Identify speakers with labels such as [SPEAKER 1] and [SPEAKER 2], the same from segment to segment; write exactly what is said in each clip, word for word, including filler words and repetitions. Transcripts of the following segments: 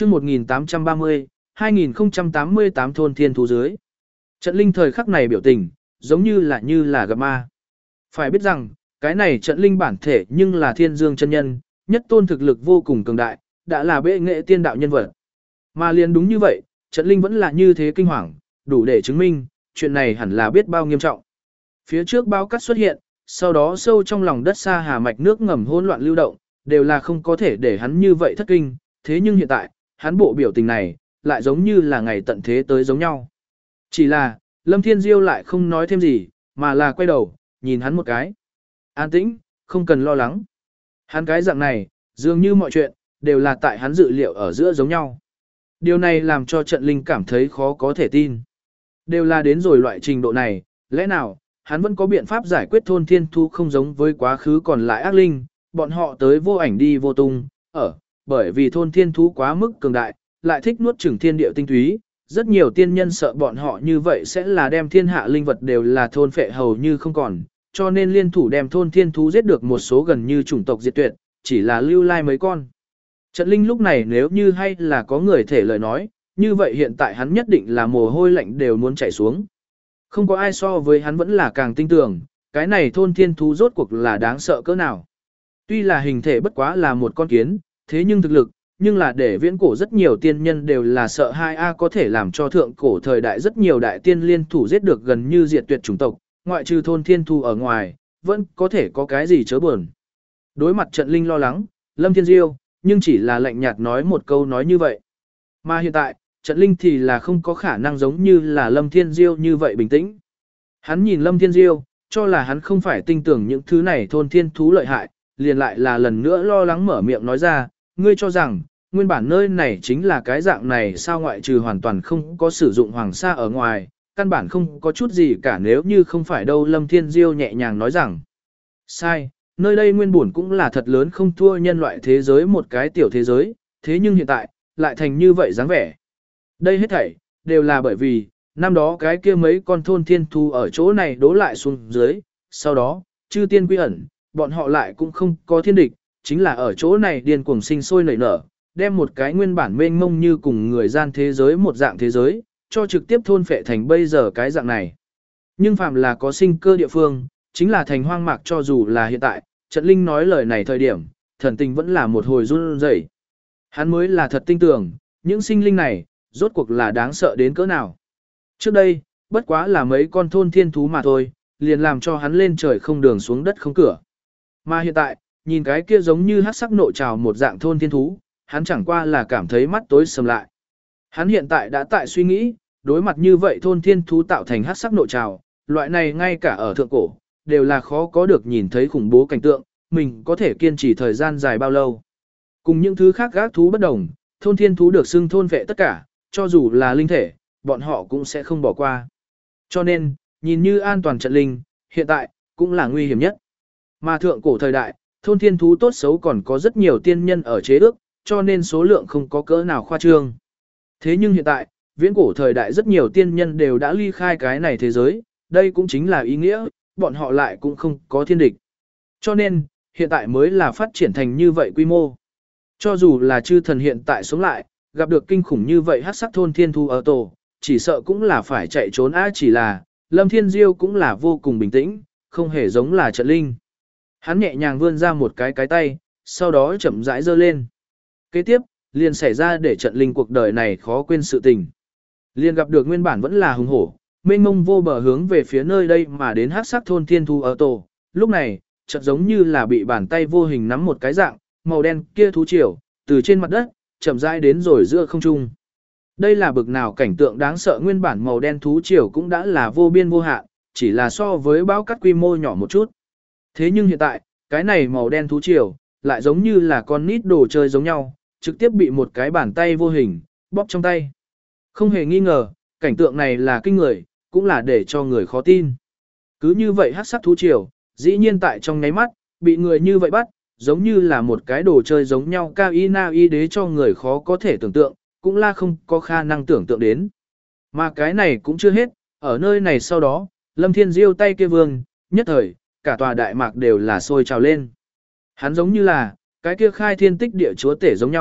[SPEAKER 1] chương một nghìn tám trăm ba mươi, hai nghìn không trăm tám mươi tám thôn thiên thú dưới. Trận linh thời khắc này biểu tình, giống như là như là gặp ma. Phải biết rằng, cái này trận linh bản thể nhưng là thiên dương chân nhân, nhất tôn thực lực vô cùng cường đại, đã là bệ nghệ tiên đạo nhân vật. Mà liền đúng như vậy, trận linh vẫn là như thế kinh hoàng, đủ để chứng minh, chuyện này hẳn là biết bao nghiêm trọng. Phía trước bao cát xuất hiện, sau đó sâu trong lòng đất xa hà mạch nước ngầm hỗn loạn lưu động, đều là không có thể để hắn như vậy thất kinh, thế nhưng hiện tại, hắn bộ biểu tình này, lại giống như là ngày tận thế tới giống nhau. Chỉ là, Lâm Thiên Diêu lại không nói thêm gì, mà là quay đầu, nhìn hắn một cái. An tĩnh, không cần lo lắng. Hắn cái dạng này, dường như mọi chuyện, đều là tại hắn dự liệu ở giữa giống nhau. Điều này làm cho trận linh cảm thấy khó có thể tin. Đều là đến rồi loại trình độ này, lẽ nào, hắn vẫn có biện pháp giải quyết thôn thiên thú không giống với quá khứ còn lại ác linh, bọn họ tới vô ảnh đi vô tung, ở, bởi vì thôn thiên thú quá mức cường đại, lại thích nuốt chửng thiên địa tinh túy, rất nhiều tiên nhân sợ bọn họ như vậy sẽ là đem thiên hạ linh vật đều là thôn phệ hầu như không còn, cho nên liên thủ đem thôn thiên thú giết được một số gần như chủng tộc diệt tuyệt, chỉ là lưu lai mấy con. Trận linh lúc này nếu như hay là có người thể lời nói, như vậy hiện tại hắn nhất định là mồ hôi lạnh đều muốn chảy xuống. Không có ai so với hắn vẫn là càng tin tưởng, cái này thôn thiên thú rốt cuộc là đáng sợ cỡ nào. Tuy là hình thể bất quá là một con kiến, thế nhưng thực lực, nhưng là để viễn cổ rất nhiều tiên nhân đều là sợ hai a có thể làm cho thượng cổ thời đại rất nhiều đại tiên liên thủ giết được gần như diệt tuyệt chủng tộc, ngoại trừ thôn thiên thú ở ngoài, vẫn có thể có cái gì chớ buồn. Đối mặt trận linh lo lắng, Lâm Thiên Diêu, nhưng chỉ là lạnh nhạt nói một câu nói như vậy. Mà hiện tại, trận linh thì là không có khả năng giống như là Lâm Thiên Diêu như vậy bình tĩnh. Hắn nhìn Lâm Thiên Diêu, cho là hắn không phải tin tưởng những thứ này thôn thiên thú lợi hại, liền lại là lần nữa lo lắng mở miệng nói ra, ngươi cho rằng, nguyên bản nơi này chính là cái dạng này sao ngoại trừ hoàn toàn không có sử dụng hoàng sa ở ngoài, căn bản không có chút gì cả nếu như không phải đâu Lâm Thiên Diêu nhẹ nhàng nói rằng. Sai, nơi đây nguyên bản cũng là thật lớn không thua nhân loại thế giới một cái tiểu thế giới, thế nhưng hiện tại, lại thành như vậy dáng vẻ. Đây hết thảy, đều là bởi vì, năm đó cái kia mấy con thôn thiên thú ở chỗ này đố lại xuống dưới, sau đó, chư tiên quy ẩn, bọn họ lại cũng không có thiên địch, chính là ở chỗ này điên cuồng sinh sôi nảy nở, đem một cái nguyên bản mênh mông như cùng người gian thế giới một dạng thế giới, cho trực tiếp thôn phệ thành bây giờ cái dạng này. Nhưng phàm là có sinh cơ địa phương, chính là thành hoang mạc cho dù là hiện tại, trận linh nói lời này thời điểm, thần tình vẫn là một hồi run rẩy. Hắn mới là thật tin tưởng, những sinh linh này, rốt cuộc là đáng sợ đến cỡ nào. Trước đây, bất quá là mấy con thôn thiên thú mà thôi, liền làm cho hắn lên trời không đường xuống đất không cửa. Mà hiện tại, nhìn cái kia giống như hắc sắc nộ trào một dạng thôn thiên thú, hắn chẳng qua là cảm thấy mắt tối sầm lại. Hắn hiện tại đã tại suy nghĩ, đối mặt như vậy thôn thiên thú tạo thành hắc sắc nộ trào, loại này ngay cả ở thượng cổ, đều là khó có được nhìn thấy khủng bố cảnh tượng, mình có thể kiên trì thời gian dài bao lâu. Cùng những thứ khác gác thú bất đồng, thôn thiên thú được xưng thôn vệ tất cả, cho dù là linh thể, bọn họ cũng sẽ không bỏ qua. Cho nên, nhìn như an toàn trận linh, hiện tại, cũng là nguy hiểm nhất. Mà thượng cổ thời đại, thôn thiên thú tốt xấu còn có rất nhiều tiên nhân ở chế ước, cho nên số lượng không có cỡ nào khoa trương. Thế nhưng hiện tại, viễn cổ thời đại rất nhiều tiên nhân đều đã ly khai cái này thế giới, đây cũng chính là ý nghĩa, bọn họ lại cũng không có thiên địch. Cho nên, hiện tại mới là phát triển thành như vậy quy mô. Cho dù là chư thần hiện tại sống lại, gặp được kinh khủng như vậy hắc sắc thôn thiên thú ở tổ, chỉ sợ cũng là phải chạy trốn á chỉ là, Lâm Thiên Diêu cũng là vô cùng bình tĩnh, không hề giống là trận linh. Hắn nhẹ nhàng vươn ra một cái cái tay, sau đó chậm rãi giơ lên. Kế tiếp, liền xảy ra để trận linh cuộc đời này khó quên sự tình. Liền gặp được nguyên bản vẫn là hùng hổ, mênh mông vô bờ hướng về phía nơi đây mà đến hắc sắc thôn thiên thú ở tổ. Lúc này, chợt giống như là bị bàn tay vô hình nắm một cái dạng, màu đen kia thú triều, từ trên mặt đất, chậm rãi đến rồi giữa không trung. Đây là bực nào cảnh tượng đáng sợ nguyên bản màu đen thú triều cũng đã là vô biên vô hạn, chỉ là so với bão cát quy mô nhỏ một chút. Thế nhưng hiện tại, cái này màu đen thú triều, lại giống như là con nít đồ chơi giống nhau, trực tiếp bị một cái bàn tay vô hình, bóp trong tay. Không hề nghi ngờ, cảnh tượng này là kinh người, cũng là để cho người khó tin. Cứ như vậy hắc sắc thú triều, dĩ nhiên tại trong nháy mắt, bị người như vậy bắt, giống như là một cái đồ chơi giống nhau cao y na y đế cho người khó có thể tưởng tượng, cũng là không có khả năng tưởng tượng đến. Mà cái này cũng chưa hết, ở nơi này sau đó, Lâm Thiên Diêu tay kia vương, nhất thời, cả tòa đại mạc đều là sôi trào lên. Hắn giống như là, cái kia khai thiên tích địa chúa tể giống nhau,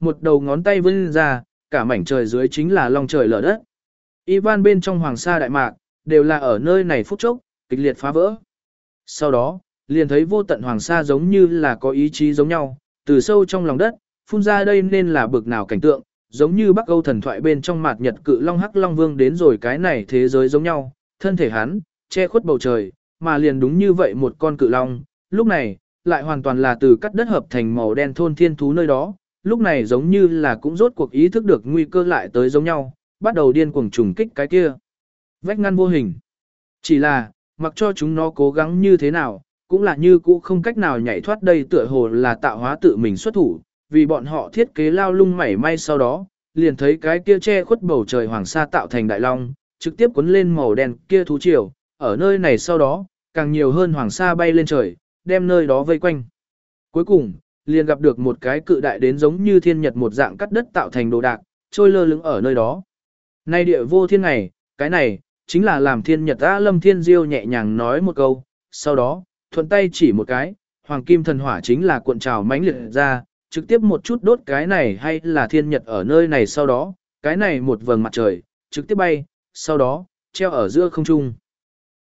[SPEAKER 1] một đầu ngón tay vươn ra, cả mảnh trời dưới chính là long trời lở đất. Ivan bên trong hoàng sa đại mạc, đều là ở nơi này phút chốc, kịch liệt phá vỡ. Sau đó, liền thấy vô tận hoàng sa giống như là có ý chí giống nhau, từ sâu trong lòng đất, phun ra đây nên là bực nào cảnh tượng, giống như Bắc Âu thần thoại bên trong mạt nhật cự long hắc long vương đến rồi cái này thế giới giống nhau, thân thể hắn, che khuất bầu trời, mà liền đúng như vậy một con cự long, lúc này, lại hoàn toàn là từ cắt đất hợp thành màu đen thôn thiên thú nơi đó, lúc này giống như là cũng rốt cuộc ý thức được nguy cơ lại tới giống nhau, bắt đầu điên cuồng trùng kích cái kia. Vách ngăn vô hình. Chỉ là, mặc cho chúng nó cố gắng như thế nào, cũng là như cũ không cách nào nhảy thoát đây tựa hồ là tạo hóa tự mình xuất thủ, vì bọn họ thiết kế lao lung mảy may sau đó, liền thấy cái kia che khuất bầu trời hoàng sa tạo thành đại long, trực tiếp cuốn lên màu đen kia thú triều, ở nơi này sau đó, càng nhiều hơn hoàng sa bay lên trời, đem nơi đó vây quanh. Cuối cùng, liền gặp được một cái cự đại đến giống như thiên nhật một dạng cắt đất tạo thành đồ đạc, trôi lơ lửng ở nơi đó. Nay địa vô thiên ngày, cái này, chính là làm thiên nhật A Lâm Thiên Diêu nhẹ nhàng nói một câu, sau đó, thuận tay chỉ một cái, hoàng kim thần hỏa chính là cuộn trào mãnh liệt ra, trực tiếp một chút đốt cái này hay là thiên nhật ở nơi này sau đó, cái này một vầng mặt trời, trực tiếp bay, sau đó, treo ở giữa không trung.